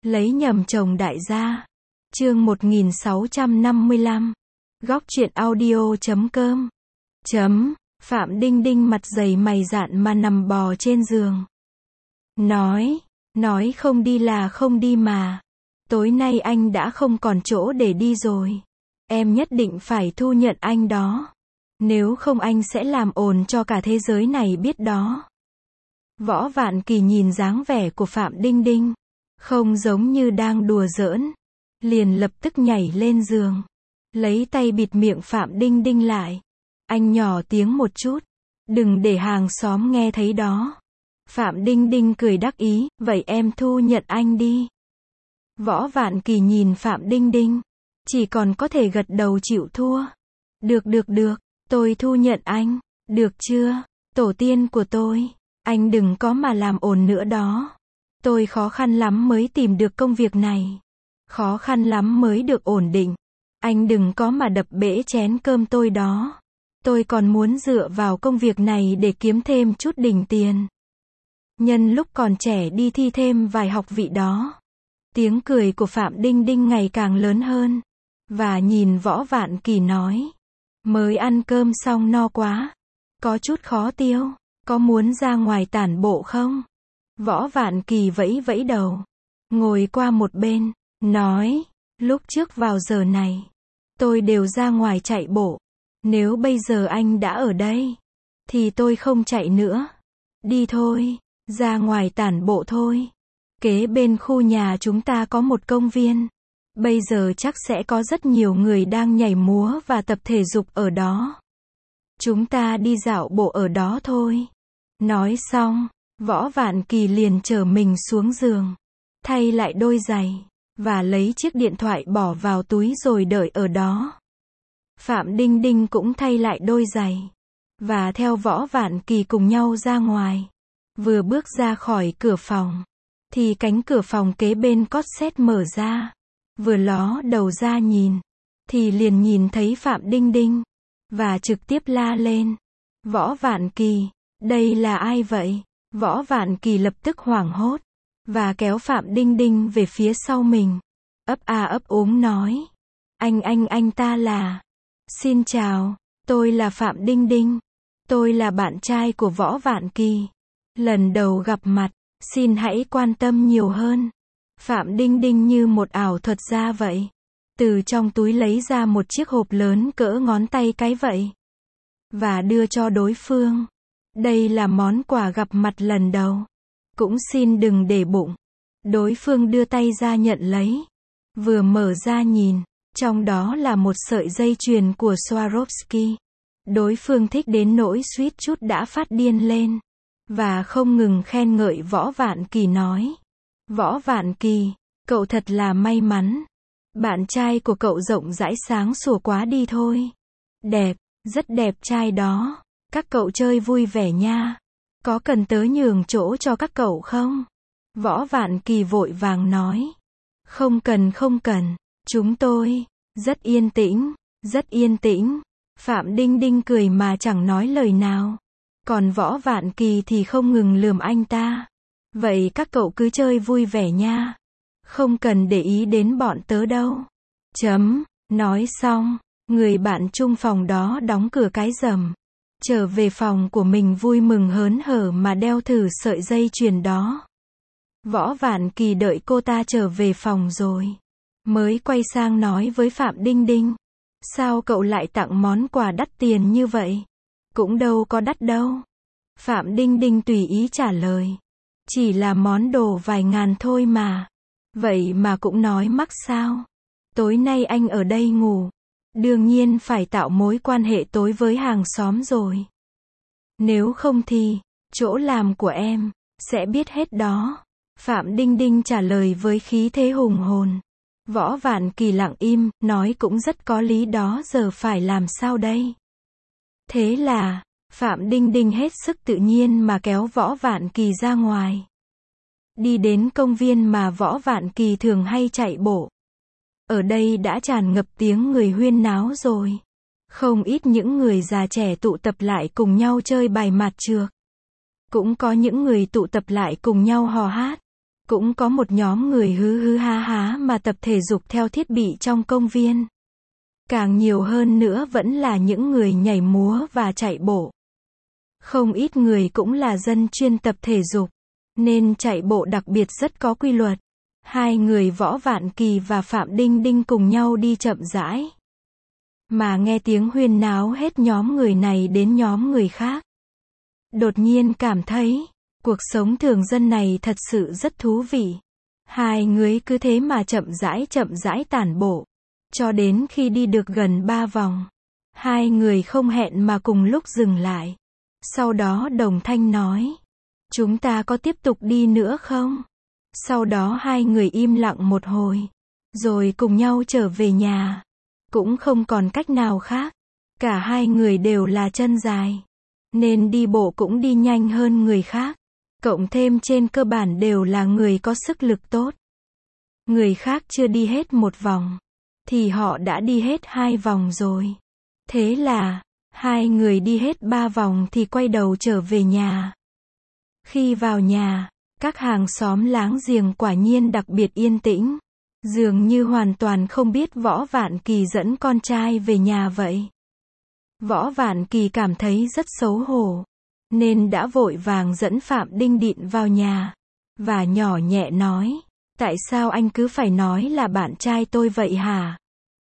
Lấy nhầm chồng đại gia. Chương 1655. Góc truyện audio.com. Phạm Đinh Đinh mặt dày mày dạn mà nằm bò trên giường. Nói không đi là không đi mà. Tối nay anh đã không còn chỗ để đi rồi. Em nhất định phải thu nhận anh đó. Nếu không anh sẽ làm ồn cho cả thế giới này biết đó. Võ Vạn Kỳ nhìn dáng vẻ của Phạm Đinh Đinh, không giống như đang đùa giỡn, liền lập tức nhảy lên giường, lấy tay bịt miệng Phạm Đinh Đinh lại. Anh nhỏ tiếng một chút, đừng để hàng xóm nghe thấy đó. Phạm Đinh Đinh cười đắc ý, vậy em thu nhận anh đi. Võ Vạn Kỳ nhìn Phạm Đinh Đinh, chỉ còn có thể gật đầu chịu thua. Được, tôi thu nhận anh, được chưa, tổ tiên của tôi, anh đừng có mà làm ồn nữa đó. Tôi khó khăn lắm mới tìm được công việc này, khó khăn lắm mới được ổn định. Anh đừng có mà đập bể chén cơm tôi đó. Tôi còn muốn dựa vào công việc này để kiếm thêm chút đỉnh tiền. Nhân lúc còn trẻ đi thi thêm vài học vị đó. Tiếng cười của Phạm Đinh Đinh ngày càng lớn hơn. Và nhìn Võ Vạn Kỳ nói. Mới ăn cơm xong no quá. Có chút khó tiêu. Có muốn ra ngoài tản bộ không? Võ Vạn Kỳ vẫy vẫy đầu. Ngồi qua một bên. Nói. Lúc trước vào giờ này. Tôi đều ra ngoài chạy bộ. Nếu bây giờ anh đã ở đây. Thì tôi không chạy nữa. Đi thôi. Ra ngoài tản bộ thôi. Kế bên khu nhà chúng ta có một công viên. Bây giờ chắc sẽ có rất nhiều người đang nhảy múa và tập thể dục ở đó. Chúng ta đi dạo bộ ở đó thôi. Nói xong, Võ Vạn Kỳ liền chở mình xuống giường, thay lại đôi giày, và lấy chiếc điện thoại bỏ vào túi rồi đợi ở đó. Phạm Đinh Đinh cũng thay lại đôi giày, và theo Võ Vạn Kỳ cùng nhau ra ngoài. Vừa bước ra khỏi cửa phòng, thì cánh cửa phòng kế bên cót két mở ra. Vừa ló đầu ra nhìn, thì liền nhìn thấy Phạm Đinh Đinh, và trực tiếp la lên. Võ Vạn Kỳ, đây là ai vậy? Võ Vạn Kỳ lập tức hoảng hốt, và kéo Phạm Đinh Đinh về phía sau mình. Ấp a ấp úng nói. Anh ta là... Xin chào, tôi là Phạm Đinh Đinh. Tôi là bạn trai của Võ Vạn Kỳ. Lần đầu gặp mặt, xin hãy quan tâm nhiều hơn. Phạm Đinh Đinh như một ảo thuật gia vậy. Từ trong túi lấy ra một chiếc hộp lớn cỡ ngón tay cái vậy. Và đưa cho đối phương. Đây là món quà gặp mặt lần đầu. Cũng xin đừng để bụng. Đối phương đưa tay ra nhận lấy. Vừa mở ra nhìn, trong đó là một sợi dây chuyền của Swarovski. Đối phương thích đến nỗi suýt chút đã phát điên lên. Và không ngừng khen ngợi Võ Vạn Kỳ nói. Võ Vạn Kỳ, cậu thật là may mắn. Bạn trai của cậu rộng rãi sáng sủa quá đi thôi. Đẹp, rất đẹp trai đó. Các cậu chơi vui vẻ nha. Có cần tớ nhường chỗ cho các cậu không? Võ Vạn Kỳ vội vàng nói. Không cần. Chúng tôi, rất yên tĩnh. Phạm Đinh Đinh cười mà chẳng nói lời nào. Còn Võ Vạn Kỳ thì không ngừng lườm anh ta. Vậy các cậu cứ chơi vui vẻ nha. Không cần để ý đến bọn tớ đâu. Nói xong, người bạn chung phòng đó đóng cửa cái rầm. Trở về phòng của mình vui mừng hớn hở mà đeo thử sợi dây chuyền đó. Võ Vạn Kỳ đợi cô ta trở về phòng rồi, mới quay sang nói với Phạm Đinh Đinh. Sao cậu lại tặng món quà đắt tiền như vậy? Cũng đâu có đắt đâu. Phạm Đinh Đinh tùy ý trả lời. Chỉ là món đồ vài ngàn thôi mà. Vậy mà cũng nói mắc sao? Tối nay anh ở đây ngủ. Đương nhiên phải tạo mối quan hệ tối với hàng xóm rồi. Nếu không thì, chỗ làm của em, sẽ biết hết đó. Phạm Đinh Đinh trả lời với khí thế hùng hồn. Võ Vạn Kỳ lặng im, nói cũng rất có lý đó, giờ phải làm sao đây? Thế là, Phạm Đinh Đinh hết sức tự nhiên mà kéo Võ Vạn Kỳ ra ngoài. Đi đến công viên mà Võ Vạn Kỳ thường hay chạy bộ. Ở đây đã tràn ngập tiếng người huyên náo rồi. Không ít những người già trẻ tụ tập lại cùng nhau chơi bài mạt trược. Cũng có những người tụ tập lại cùng nhau hò hát. Cũng có một nhóm người hứ hứ há há mà tập thể dục theo thiết bị trong công viên. Càng nhiều hơn nữa vẫn là những người nhảy múa và chạy bộ. Không ít người cũng là dân chuyên tập thể dục, nên chạy bộ đặc biệt rất có quy luật. Hai người Võ Vạn Kỳ và Phạm Đinh Đinh cùng nhau đi chậm rãi. Mà nghe tiếng huyên náo hết nhóm người này đến nhóm người khác. Đột nhiên cảm thấy, cuộc sống thường dân này thật sự rất thú vị. Hai người cứ thế mà chậm rãi tản bộ. Cho đến khi đi được gần 3 vòng. Hai người không hẹn mà cùng lúc dừng lại. Sau đó đồng thanh nói. Chúng ta có tiếp tục đi nữa không? Sau đó hai người im lặng một hồi. Rồi cùng nhau trở về nhà. Cũng không còn cách nào khác. Cả hai người đều là chân dài. Nên đi bộ cũng đi nhanh hơn người khác. Cộng thêm trên cơ bản đều là người có sức lực tốt. Người khác chưa đi hết một vòng. Thì họ đã đi hết 2 vòng rồi. Thế là, hai người đi hết 3 vòng thì quay đầu trở về nhà. Khi vào nhà, các hàng xóm láng giềng quả nhiên đặc biệt yên tĩnh. Dường như hoàn toàn không biết Võ Vạn Kỳ dẫn con trai về nhà vậy. Võ Vạn Kỳ cảm thấy rất xấu hổ. Nên đã vội vàng dẫn Phạm Đinh Địn vào nhà. Và nhỏ nhẹ nói. Tại sao anh cứ phải nói là bạn trai tôi vậy hả?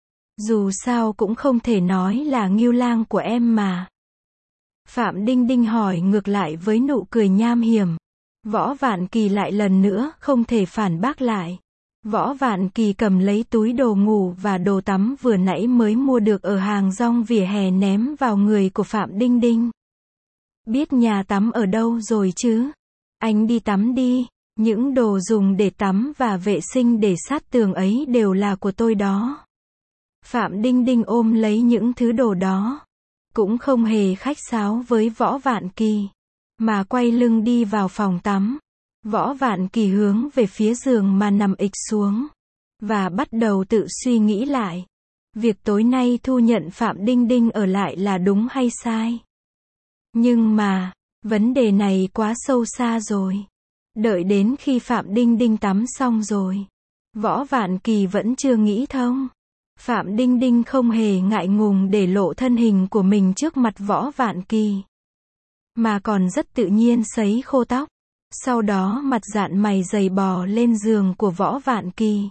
Dù sao cũng không thể nói là Ngưu Lang của em mà. Phạm Đinh Đinh hỏi ngược lại với nụ cười nham hiểm. Võ Vạn Kỳ lại lần nữa không thể phản bác lại. Võ Vạn Kỳ cầm lấy túi đồ ngủ và đồ tắm vừa nãy mới mua được ở hàng rong vỉa hè ném vào người của Phạm Đinh Đinh. Biết nhà tắm ở đâu rồi chứ? Anh đi tắm đi. Những đồ dùng để tắm và vệ sinh để sát tường ấy đều là của tôi đó. Phạm Đinh Đinh ôm lấy những thứ đồ đó. Cũng không hề khách sáo với Võ Vạn Kỳ. Mà quay lưng đi vào phòng tắm. Võ Vạn Kỳ hướng về phía giường mà nằm ịch xuống. Và bắt đầu tự suy nghĩ lại. Việc tối nay thu nhận Phạm Đinh Đinh ở lại là đúng hay sai? Nhưng mà, vấn đề này quá sâu xa rồi. Đợi đến khi Phạm Đinh Đinh tắm xong rồi. Võ Vạn Kỳ vẫn chưa nghĩ thông. Phạm Đinh Đinh không hề ngại ngùng để lộ thân hình của mình trước mặt Võ Vạn Kỳ. Mà còn rất tự nhiên sấy khô tóc. Sau đó mặt dạn mày dày bò lên giường của Võ Vạn Kỳ.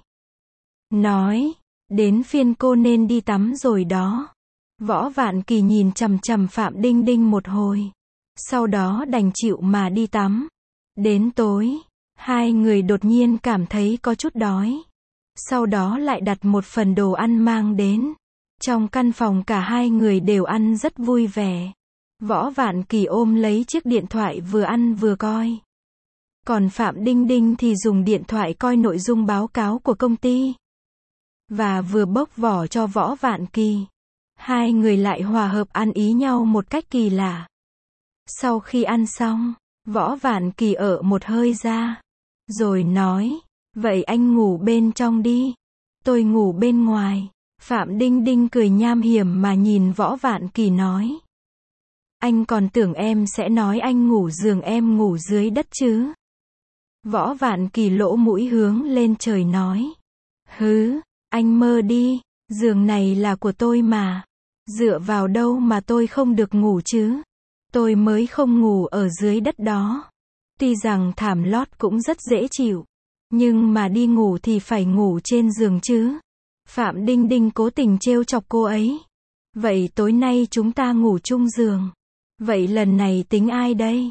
Nói, đến phiên cô nên đi tắm rồi đó. Võ Vạn Kỳ nhìn chằm chằm Phạm Đinh Đinh một hồi. Sau đó đành chịu mà đi tắm. Đến tối, hai người đột nhiên cảm thấy có chút đói. Sau đó lại đặt một phần đồ ăn mang đến. Trong căn phòng cả hai người đều ăn rất vui vẻ. Võ Vạn Kỳ ôm lấy chiếc điện thoại vừa ăn vừa coi. Còn Phạm Đinh Đinh thì dùng điện thoại coi nội dung báo cáo của công ty. Và vừa bốc vỏ cho Võ Vạn Kỳ. Hai người lại hòa hợp ăn ý nhau một cách kỳ lạ. Sau khi ăn xong, Võ Vạn Kỳ ở một hơi ra. Rồi nói, vậy anh ngủ bên trong đi. Tôi ngủ bên ngoài. Phạm Đinh Đinh cười nham hiểm mà nhìn Võ Vạn Kỳ nói. Anh còn tưởng em sẽ nói anh ngủ giường em ngủ dưới đất chứ. Võ Vạn Kỳ lỗ mũi hướng lên trời nói. Hứ, anh mơ đi, giường này là của tôi mà. Dựa vào đâu mà tôi không được ngủ chứ? Tôi mới không ngủ ở dưới đất đó. Tuy rằng thảm lót cũng rất dễ chịu. Nhưng mà đi ngủ thì phải ngủ trên giường chứ. Phạm Đinh Đinh cố tình trêu chọc cô ấy. Vậy tối nay chúng ta ngủ chung giường. Vậy lần này tính ai đây?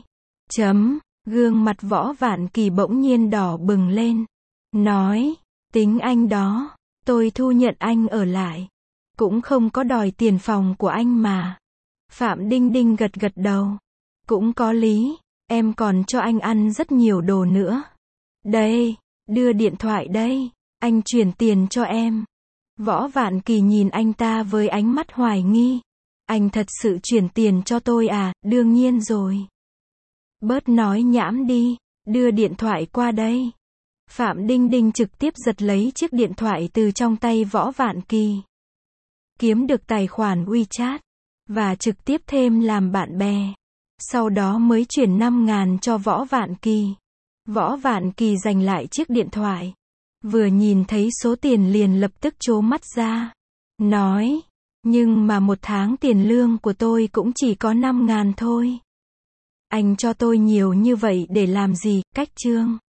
Gương mặt Võ Vạn Kỳ bỗng nhiên đỏ bừng lên. Nói, tính anh đó. Tôi thu nhận anh ở lại. Cũng không có đòi tiền phòng của anh mà. Phạm Đinh Đinh gật gật đầu. Cũng có lý. Em còn cho anh ăn rất nhiều đồ nữa. Đây, đưa điện thoại đây. Anh chuyển tiền cho em. Võ Vạn Kỳ nhìn anh ta với ánh mắt hoài nghi. Anh thật sự chuyển tiền cho tôi à? Đương nhiên rồi. Bớt nói nhảm đi. Đưa điện thoại qua đây. Phạm Đinh Đinh trực tiếp giật lấy chiếc điện thoại từ trong tay Võ Vạn Kỳ. Kiếm được tài khoản WeChat. Và trực tiếp thêm làm bạn bè. Sau đó mới chuyển 5.000 cho Võ Vạn Kỳ. Võ Vạn Kỳ giành lại chiếc điện thoại. Vừa nhìn thấy số tiền liền lập tức trố mắt ra. Nói, nhưng mà một tháng tiền lương của tôi cũng chỉ có 5.000 thôi. Anh cho tôi nhiều như vậy để làm gì, Cách Trương?